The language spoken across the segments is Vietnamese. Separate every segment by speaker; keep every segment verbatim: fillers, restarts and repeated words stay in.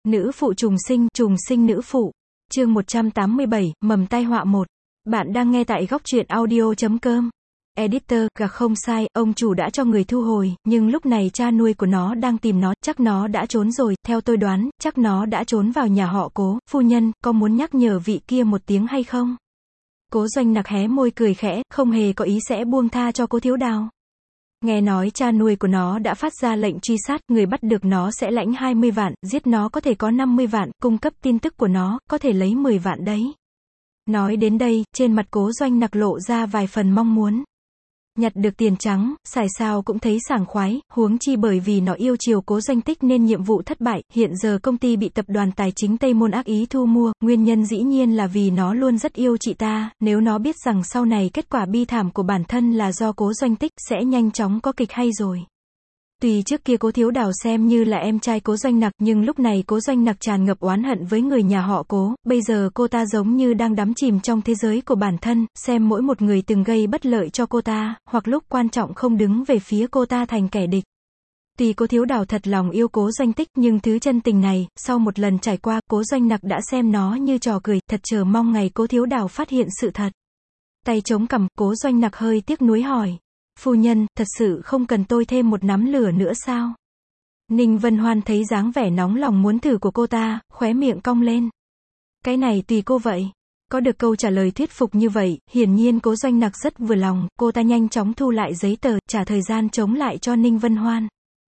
Speaker 1: Nữ phụ trùng sinh, trùng sinh nữ phụ. Chương một trăm tám mươi bảy, mầm tai họa một. Bạn đang nghe tại góc truyện audio chấm com. Editor, gà không sai, ông chủ đã cho người thu hồi, nhưng lúc này cha nuôi của nó đang tìm nó, chắc nó đã trốn rồi, theo tôi đoán, chắc nó đã trốn vào nhà họ Cố. Phu nhân, có muốn nhắc nhở vị kia một tiếng hay không? Cố Doanh Nặc hé môi cười khẽ, không hề có ý sẽ buông tha cho Cố Thiếu Đào. Nghe nói cha nuôi của nó đã phát ra lệnh truy sát, người bắt được nó sẽ lãnh hai mươi vạn, giết nó có thể có năm mươi vạn, cung cấp tin tức của nó, có thể lấy mười vạn đấy. Nói đến đây, trên mặt Cố Doanh Nặc lộ ra vài phần mong muốn. Nhặt được tiền trắng, xài sao cũng thấy sảng khoái, huống chi bởi vì nó yêu chiều Cố Doanh Tích nên nhiệm vụ thất bại, hiện giờ công ty bị tập đoàn tài chính Tây Môn ác ý thu mua, nguyên nhân dĩ nhiên là vì nó luôn rất yêu chị ta, nếu nó biết rằng sau này kết quả bi thảm của bản thân là do Cố Doanh Tích, sẽ nhanh chóng có kịch hay rồi. Tuy trước kia Cố Thiếu Đào xem như là em trai Cố Doanh Nặc, nhưng lúc này Cố Doanh Nặc tràn ngập oán hận với người nhà họ Cố, bây giờ cô ta giống như đang đắm chìm trong thế giới của bản thân, xem mỗi một người từng gây bất lợi cho cô ta, hoặc lúc quan trọng không đứng về phía cô ta thành kẻ địch. Tuy Cố Thiếu Đào thật lòng yêu Cố Doanh Tích, nhưng thứ chân tình này, sau một lần trải qua, Cố Doanh Nặc đã xem nó như trò cười, thật chờ mong ngày Cố Thiếu Đào phát hiện sự thật. Tay chống cằm, Cố Doanh Nặc hơi tiếc nuối hỏi. Phu nhân, thật sự không cần tôi thêm một nắm lửa nữa sao? Ninh Vân Hoan thấy dáng vẻ nóng lòng muốn thử của cô ta, khóe miệng cong lên. Cái này tùy cô vậy. Có được câu trả lời thuyết phục như vậy, hiển nhiên Cố Doanh Nặc rất vừa lòng, cô ta nhanh chóng thu lại giấy tờ, trả thời gian chống lại cho Ninh Vân Hoan.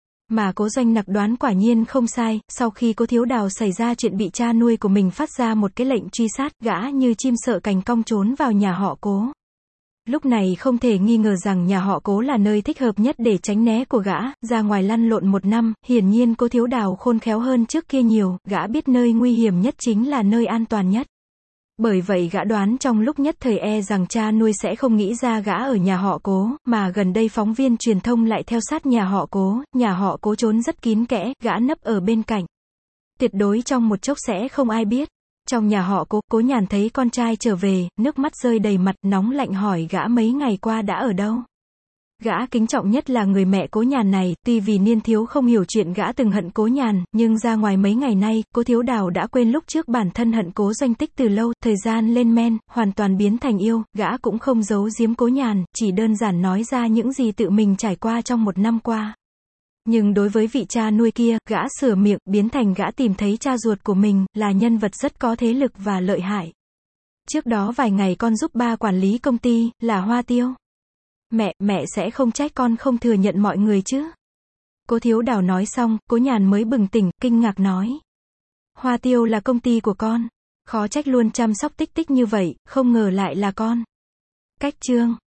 Speaker 1: Mà Cố Doanh Nặc đoán quả nhiên không sai, sau khi Cố Thiếu Đào xảy ra chuyện bị cha nuôi của mình phát ra một cái lệnh truy sát, gã như chim sợ cành cong trốn vào nhà họ Cố. Lúc này không thể nghi ngờ rằng nhà họ Cố là nơi thích hợp nhất để tránh né của gã, ra ngoài lăn lộn một năm, hiển nhiên Cố Thiếu Đào khôn khéo hơn trước kia nhiều, gã biết nơi nguy hiểm nhất chính là nơi an toàn nhất. Bởi vậy gã đoán trong lúc nhất thời e rằng cha nuôi sẽ không nghĩ ra gã ở nhà họ Cố, mà gần đây phóng viên truyền thông lại theo sát nhà họ Cố, nhà họ Cố trốn rất kín kẽ, gã nấp ở bên cạnh. Tuyệt đối trong một chốc sẽ không ai biết. Trong nhà họ Cố, Cố Nhàn thấy con trai trở về, nước mắt rơi đầy mặt, nóng lạnh hỏi gã mấy ngày qua đã ở đâu. Gã kính trọng nhất là người mẹ Cố Nhàn này, tuy vì niên thiếu không hiểu chuyện gã từng hận Cố Nhàn, nhưng ra ngoài mấy ngày nay, Cố Thiếu Đào đã quên lúc trước bản thân hận Cố Doanh Tích từ lâu, thời gian lên men, hoàn toàn biến thành yêu, gã cũng không giấu giếm Cố Nhàn, chỉ đơn giản nói ra những gì tự mình trải qua trong một năm qua. Nhưng đối với vị cha nuôi kia, gã sửa miệng, biến thành gã tìm thấy cha ruột của mình, là nhân vật rất có thế lực và lợi hại. Trước đó vài ngày con giúp ba quản lý công ty, là Hoa Tiêu. Mẹ, mẹ sẽ không trách con không thừa nhận mọi người chứ? Cố Thiếu Đào nói xong, Cố Nhàn mới bừng tỉnh, kinh ngạc nói. Hoa Tiêu là công ty của con. Khó trách luôn chăm sóc Tích Tích như vậy, không ngờ lại là con. Cách chương.